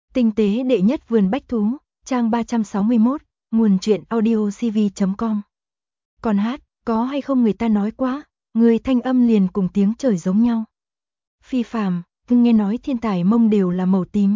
Tinh tế đệ nhất vườn bách thú, trang 361, nguồn truyện audiocv.com. Còn hát, có hay không người ta nói quá, người thanh âm liền cùng tiếng trời giống nhau. Phi phàm, nghe nói thiên tài mông đều là màu tím.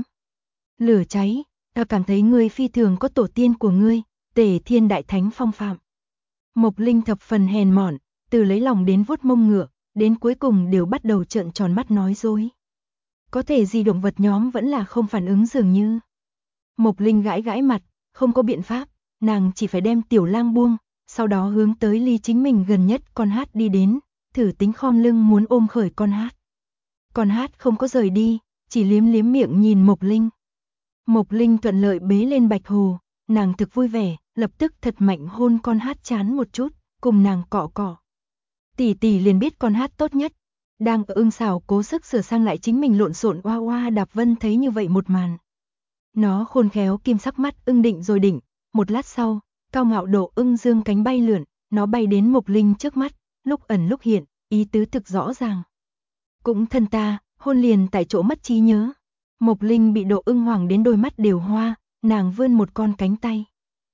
Lửa cháy, ta cảm thấy ngươi phi thường có tổ tiên của ngươi, Tề Thiên Đại Thánh phong phạm. Mộc Linh thập phần hèn mọn, từ lấy lòng đến vuốt mông ngựa, đến cuối cùng đều bắt đầu trợn tròn mắt nói dối. Có thể gì động vật nhóm vẫn là không phản ứng dường như. Mộc Linh gãi gãi mặt, không có biện pháp, nàng chỉ phải đem Tiểu Lang buông, sau đó hướng tới ly chính mình gần nhất con hát đi đến, thử tính khom lưng muốn ôm khởi con hát. Con hát không có rời đi, chỉ liếm liếm miệng nhìn Mộc Linh. Mộc Linh thuận lợi bế lên Bạch Hồ, nàng thực vui vẻ, lập tức thật mạnh hôn con hát chán một chút, cùng nàng cọ cọ. Tỷ tỷ liền biết con hát tốt nhất. Đang ở ưng xào cố sức sửa sang lại chính mình lộn xộn oa oa Đạp Vân thấy như vậy một màn. Nó khôn khéo kim sắc mắt ưng định rồi định, một lát sau, cao ngạo độ ưng dương cánh bay lượn, nó bay đến Mộc Linh trước mắt, lúc ẩn lúc hiện, ý tứ thực rõ ràng. Cũng thân ta, hôn liền tại chỗ mất trí nhớ. Mộc Linh bị độ ưng hoảng đến đôi mắt đều hoa, nàng vươn một con cánh tay.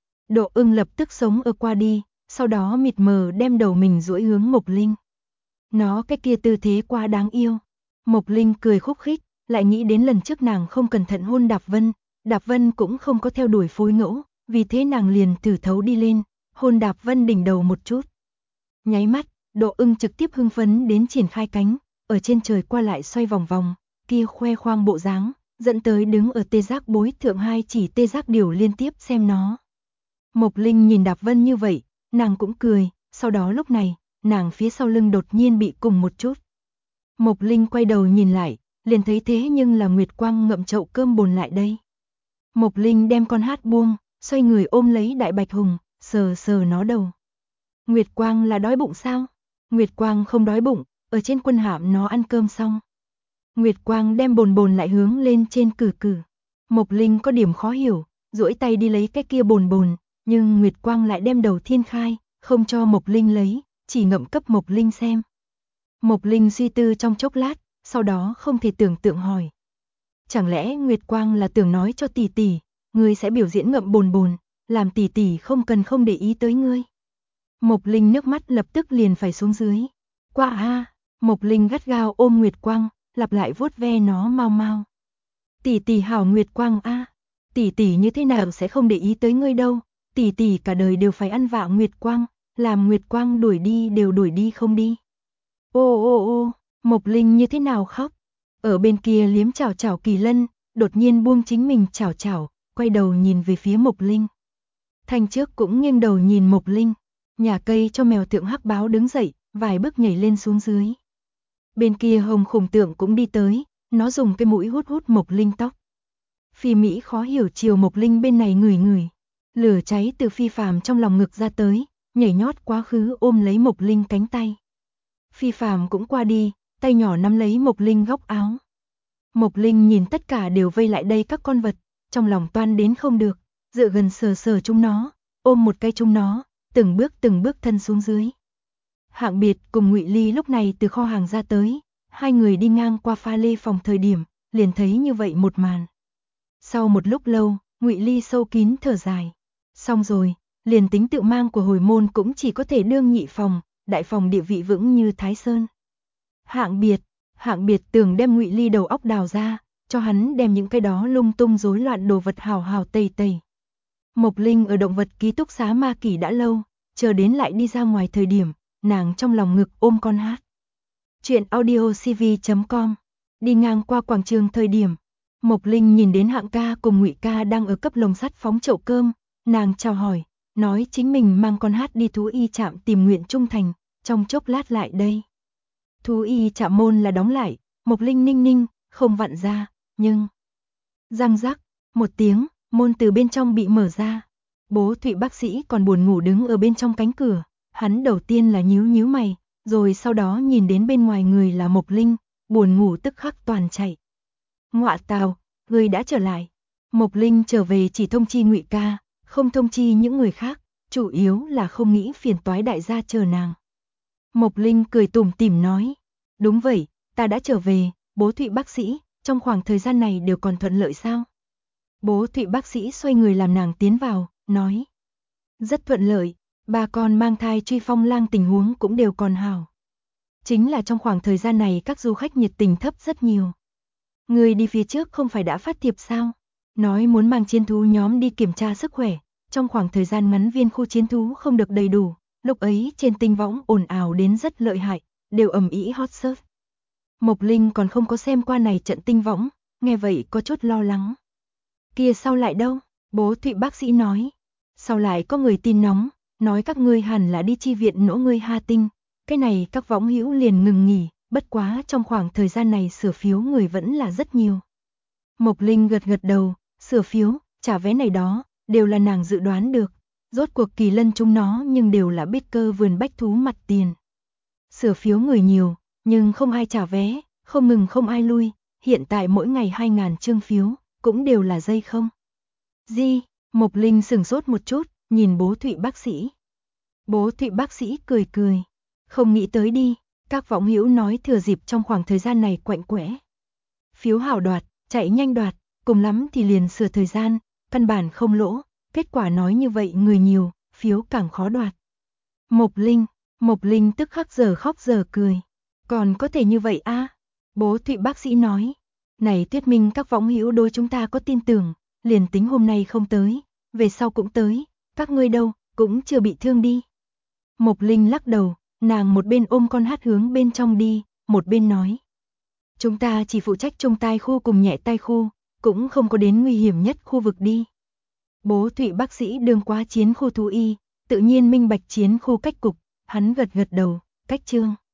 Độ ưng lập tức sống ở qua đi, sau đó mịt mờ đem đầu mình duỗi hướng Mộc Linh. Nó cái kia tư thế quá đáng yêu. Mộc Linh cười khúc khích, lại nghĩ đến lần trước nàng không cẩn thận hôn Đạp Vân cũng không có theo đuổi phối ngẫu, vì thế nàng liền thử thấu đi lên, hôn Đạp Vân đỉnh đầu một chút. Nháy mắt, độ ưng trực tiếp hưng phấn đến triển khai cánh, ở trên trời qua lại xoay vòng vòng, kia khoe khoang bộ dáng, dẫn tới đứng ở tê giác bối thượng hai chỉ tê giác điểu liên tiếp xem nó. Mộc Linh nhìn Đạp Vân như vậy, nàng cũng cười, sau đó lúc này, nàng phía sau lưng đột nhiên bị cùng một chút. Mộc Linh quay đầu nhìn lại, liền thấy thế nhưng là Nguyệt Quang ngậm chậu cơm bồn lại đây. Mộc Linh đem con hát buông, xoay người ôm lấy Đại Bạch Hùng, sờ sờ nó đầu. Nguyệt Quang là đói bụng sao? Nguyệt Quang không đói bụng, ở trên quân hạm nó ăn cơm xong. Nguyệt Quang đem bồn bồn lại hướng lên trên cử cử. Mộc Linh có điểm khó hiểu, duỗi tay đi lấy cái kia bồn bồn, nhưng Nguyệt Quang lại đem đầu thiên khai, không cho Mộc Linh lấy, chỉ ngậm cấp Mộc Linh xem. Mộc Linh suy tư trong chốc lát, sau đó không thể tưởng tượng hỏi. Chẳng lẽ Nguyệt Quang là tưởng nói cho tỷ tỷ, ngươi sẽ biểu diễn ngậm bồn bồn, làm tỷ tỷ không để ý tới ngươi. Mộc Linh nước mắt lập tức liền phải xuống dưới. Qua a, Mộc Linh gắt gao ôm Nguyệt Quang, lặp lại vuốt ve nó mau mau. Tỷ tỷ hảo Nguyệt Quang a, tỷ tỷ như thế nào sẽ không để ý tới ngươi đâu, tỷ tỷ cả đời đều phải ăn vạ Nguyệt Quang, làm Nguyệt Quang đuổi đi đều đuổi đi không đi. Ô ô ô, Mộc Linh như thế nào khóc? Ở bên kia liếm chảo chảo Kỳ Lân, đột nhiên buông chính mình chảo chảo, quay đầu nhìn về phía Mộc Linh. Thanh trước cũng nghiêng đầu nhìn Mộc Linh, nhà cây cho mèo tượng hắc báo đứng dậy, vài bước nhảy lên xuống dưới. Bên kia Hồng Khủng Tượng cũng đi tới, nó dùng cái mũi hút hút Mộc Linh tóc. Phi Mỹ khó hiểu chiều Mộc Linh bên này ngửi ngửi, lửa cháy từ Phi Phàm trong lòng ngực ra tới, nhảy nhót quá khứ ôm lấy Mộc Linh cánh tay. Phi Phàm cũng qua đi, tay nhỏ nắm lấy Mộc Linh góc áo. Mộc Linh nhìn tất cả đều vây lại đây các con vật, trong lòng toan đến không được, dựa gần sờ sờ chúng nó, ôm một cái chúng nó, từng bước thân xuống dưới. Hạng Biệt cùng Ngụy Ly lúc này từ kho hàng ra tới, hai người đi ngang qua pha lê phòng thời điểm, liền thấy như vậy một màn. Sau một lúc lâu, Ngụy Ly sâu kín thở dài. Xong rồi, liền tính tự mang của hồi môn cũng chỉ có thể đương nhị phòng, đại phòng địa vị vững như Thái Sơn. Hạng Biệt tưởng đem Ngụy Ly đầu óc đào ra, cho hắn đem những cái đó lung tung rối loạn đồ vật hào hào tẩy tẩy. Mộc Linh ở động vật ký túc xá Ma Kỷ đã lâu, chờ đến lại đi ra ngoài thời điểm, nàng trong lòng ngực ôm con hát. Chuyện audiocv.com. Đi ngang qua quảng trường thời điểm, Mộc Linh nhìn đến Hạng ca cùng Ngụy ca đang ở cấp lồng sắt phóng chậu cơm, nàng chào hỏi, nói chính mình mang con hát đi thú y trạm tìm nguyện trung thành, trong chốc lát lại đây. Thú y trạm môn là đóng lại, Mộc Linh ninh, không vặn ra, nhưng răng rắc, một tiếng, môn từ bên trong bị mở ra. Bố Thụy bác sĩ còn buồn ngủ đứng ở bên trong cánh cửa, hắn đầu tiên là nhíu mày, rồi sau đó nhìn đến bên ngoài người là Mộc Linh, buồn ngủ tức khắc toàn chạy. Ngọa tào, người đã trở lại. Mộc Linh trở về chỉ thông chi Ngụy ca, không thông chi những người khác, chủ yếu là không nghĩ phiền toái đại gia chờ nàng. Mộc Linh cười tủm tỉm nói, đúng vậy, ta đã trở về, bố Thụy bác sĩ, trong khoảng thời gian này đều còn thuận lợi sao? Bố Thụy bác sĩ xoay người làm nàng tiến vào, nói. Rất thuận lợi, ba con mang thai Truy Phong Lang tình huống cũng đều còn hảo. Chính là trong khoảng thời gian này các du khách nhiệt tình thấp rất nhiều. Người đi phía trước không phải đã phát thiệp sao? Nói muốn mang chiến thú nhóm đi kiểm tra sức khỏe, trong khoảng thời gian ngắn viên khu chiến thú không được đầy đủ, lúc ấy trên tinh võng ồn ào đến rất lợi hại, đều ầm ĩ hot search. Mộc Linh còn không có xem qua này trận tinh võng, nghe vậy có chút lo lắng. Kia sau lại đâu? Bố Thụy bác sĩ nói. Sau lại có người tin nóng, nói các ngươi hẳn là đi chi viện nỗ ngươi Ha Tinh, cái này các võng hữu liền ngừng nghỉ, bất quá trong khoảng thời gian này sửa phiếu người vẫn là rất nhiều. Mộc Linh gật gật đầu, sửa phiếu, trả vé này đó, đều là nàng dự đoán được, rốt cuộc Kỳ Lân chúng nó nhưng đều là biết cơ vườn bách thú mặt tiền. Sửa phiếu người nhiều, nhưng không ai trả vé, không ngừng không ai lui, hiện tại mỗi ngày 2.000 chương phiếu, cũng đều là dây không. Gì? Mộc Linh sửng sốt một chút, nhìn bố Thụy bác sĩ. Bố Thụy bác sĩ cười cười, không nghĩ tới đi, các võng hữu nói thừa dịp trong khoảng thời gian này quạnh quẽ. Phiếu hảo đoạt, chạy nhanh đoạt, cùng lắm thì liền sửa thời gian, căn bản không lỗ, kết quả nói như vậy người nhiều, phiếu càng khó đoạt. Mộc Linh tức khắc giờ khóc giờ cười, còn có thể như vậy a? Bố Thụy bác sĩ nói, này thuyết minh các võng hữu đối chúng ta có tin tưởng, liền tính hôm nay không tới, về sau cũng tới, các ngươi đâu, cũng chưa bị thương đi. Mộc Linh lắc đầu, nàng một bên ôm con hát hướng bên trong đi, một bên nói. Chúng ta chỉ phụ trách trung tai khu cùng nhẹ tai khu, cũng không có đến nguy hiểm nhất khu vực đi. Bố Thụy bác sĩ đương quá chiến khu thú y, tự nhiên minh bạch chiến khu cách cục, hắn gật gật đầu, cách chương.